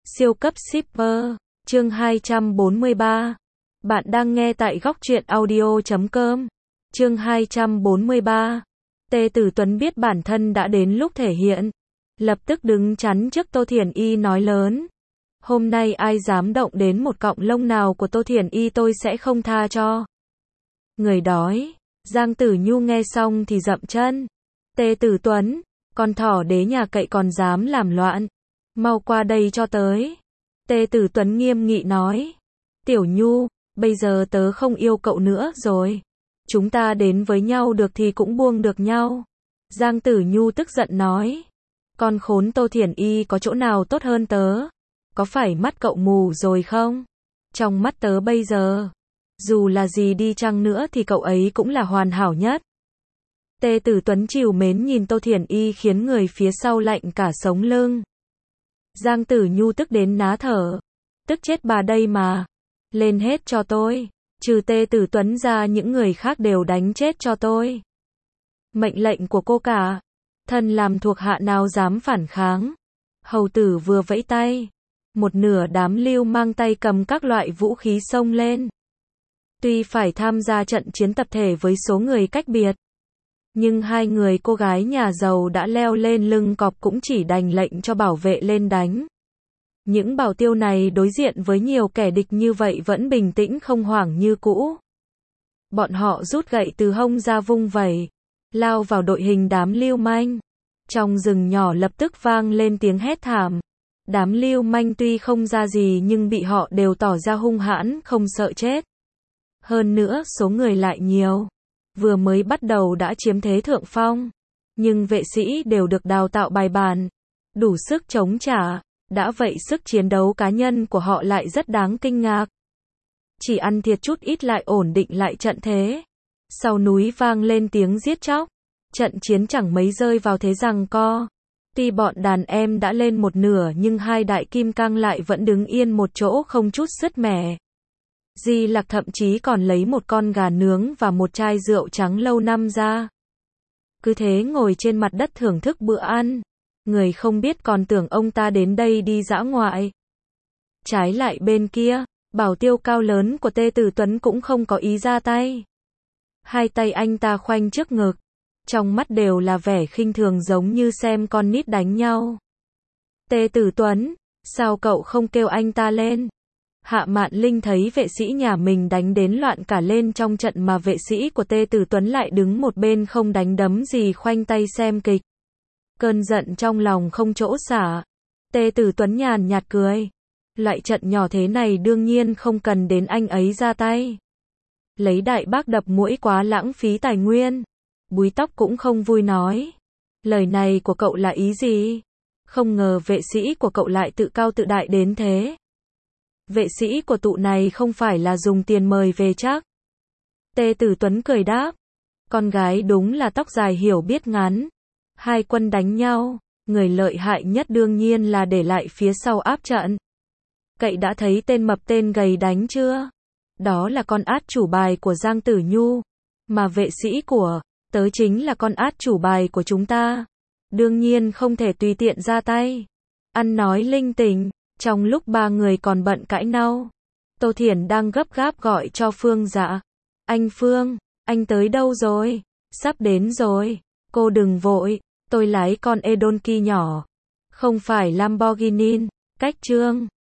Siêu cấp shipper, chương 243. Bạn đang nghe tại góc truyện audio.com. Chương 243. Tề Tử Tuấn biết bản thân đã đến lúc thể hiện, lập tức đứng chắn trước Tô Thiển Y nói lớn. Hôm nay ai dám động đến một cọng lông nào của Tô Thiển Y tôi sẽ không tha cho. Người đói. Giang Tử Nhu nghe xong thì dậm chân. Tề Tử Tuấn, con thỏ đế nhà cậy còn dám làm loạn. Mau qua đây cho tới. Tề Tử Tuấn nghiêm nghị nói. Tiểu Nhu, bây giờ tớ không yêu cậu nữa rồi. Chúng ta đến với nhau được thì cũng buông được nhau. Giang Tử Nhu tức giận nói. Con khốn Tô Thiển Y có chỗ nào tốt hơn tớ? Có phải mắt cậu mù rồi không? Trong mắt tớ bây giờ, dù là gì đi chăng nữa thì cậu ấy cũng là hoàn hảo nhất. Tề Tử Tuấn trìu mến nhìn Tô Thiển Y khiến người phía sau lạnh cả sống lưng. Giang Tử Nhu tức đến ná thở. Tức chết bà đây mà. Lên hết cho tôi. Trừ Tề Tử Tuấn ra những người khác đều đánh chết cho tôi. Mệnh lệnh của cô cả. Thân làm thuộc hạ nào dám phản kháng. Hầu tử vừa vẫy tay. Một nửa đám lưu mang tay cầm các loại vũ khí xông lên. Tuy phải tham gia trận chiến tập thể với số người cách biệt, nhưng hai người cô gái nhà giàu đã leo lên lưng cọp cũng chỉ đành lệnh cho bảo vệ lên đánh. Những bảo tiêu này đối diện với nhiều kẻ địch như vậy vẫn bình tĩnh không hoảng như cũ. Bọn họ rút gậy từ hông ra vung vẩy, lao vào đội hình đám lưu manh. Trong rừng nhỏ lập tức vang lên tiếng hét thảm. Đám lưu manh tuy không ra gì nhưng bị họ đều tỏ ra hung hãn, không sợ chết. Hơn nữa số người lại nhiều. Vừa mới bắt đầu đã chiếm thế thượng phong. Nhưng vệ sĩ đều được đào tạo bài bản, đủ sức chống trả. Đã vậy sức chiến đấu cá nhân của họ lại rất đáng kinh ngạc. Chỉ ăn thiệt chút ít lại ổn định lại trận thế. Sau núi vang lên tiếng giết chóc. Trận chiến chẳng mấy rơi vào thế giằng co. Tuy bọn đàn em đã lên một nửa nhưng hai đại kim cang lại vẫn đứng yên một chỗ không chút sứt mẻ. Di Lặc thậm chí còn lấy một con gà nướng và một chai rượu trắng lâu năm ra. Cứ thế ngồi trên mặt đất thưởng thức bữa ăn. Người không biết còn tưởng ông ta đến đây đi dã ngoại. Trái lại bên kia, bảo tiêu cao lớn của Tề Tử Tuấn cũng không có ý ra tay. Hai tay anh ta khoanh trước ngực. Trong mắt đều là vẻ khinh thường giống như xem con nít đánh nhau. Tề Tử Tuấn, sao cậu không kêu anh ta lên? Hạ Mạn Linh thấy vệ sĩ nhà mình đánh đến loạn cả lên trong trận mà vệ sĩ của Tề Tử Tuấn lại đứng một bên không đánh đấm gì khoanh tay xem kịch. Cơn giận trong lòng không chỗ xả. Tề Tử Tuấn nhàn nhạt cười. Loại trận nhỏ thế này đương nhiên không cần đến anh ấy ra tay. Lấy đại bác đập muỗi quá lãng phí tài nguyên. Búi tóc cũng không vui nói. Lời này của cậu là ý gì? Không ngờ vệ sĩ của cậu lại tự cao tự đại đến thế. Vệ sĩ của tụ này không phải là dùng tiền mời về chắc. Tề Tử Tuấn cười đáp. Con gái đúng là tóc dài hiểu biết ngắn. Hai quân đánh nhau, người lợi hại nhất đương nhiên là để lại phía sau áp trận. Cậy đã thấy tên mập tên gầy đánh chưa? Đó là con át chủ bài của Giang Tử Nhu. Mà vệ sĩ của tớ chính là con át chủ bài của chúng ta. Đương nhiên không thể tùy tiện ra tay. Ăn nói linh tinh. Trong lúc ba người còn bận cãi nhau, Tô Thiển đang gấp gáp gọi cho Phương Dạ. Anh Phương, anh tới đâu rồi? Sắp đến rồi. Cô đừng vội, tôi lái con Edonki nhỏ. Không phải Lamborghini. Cách chương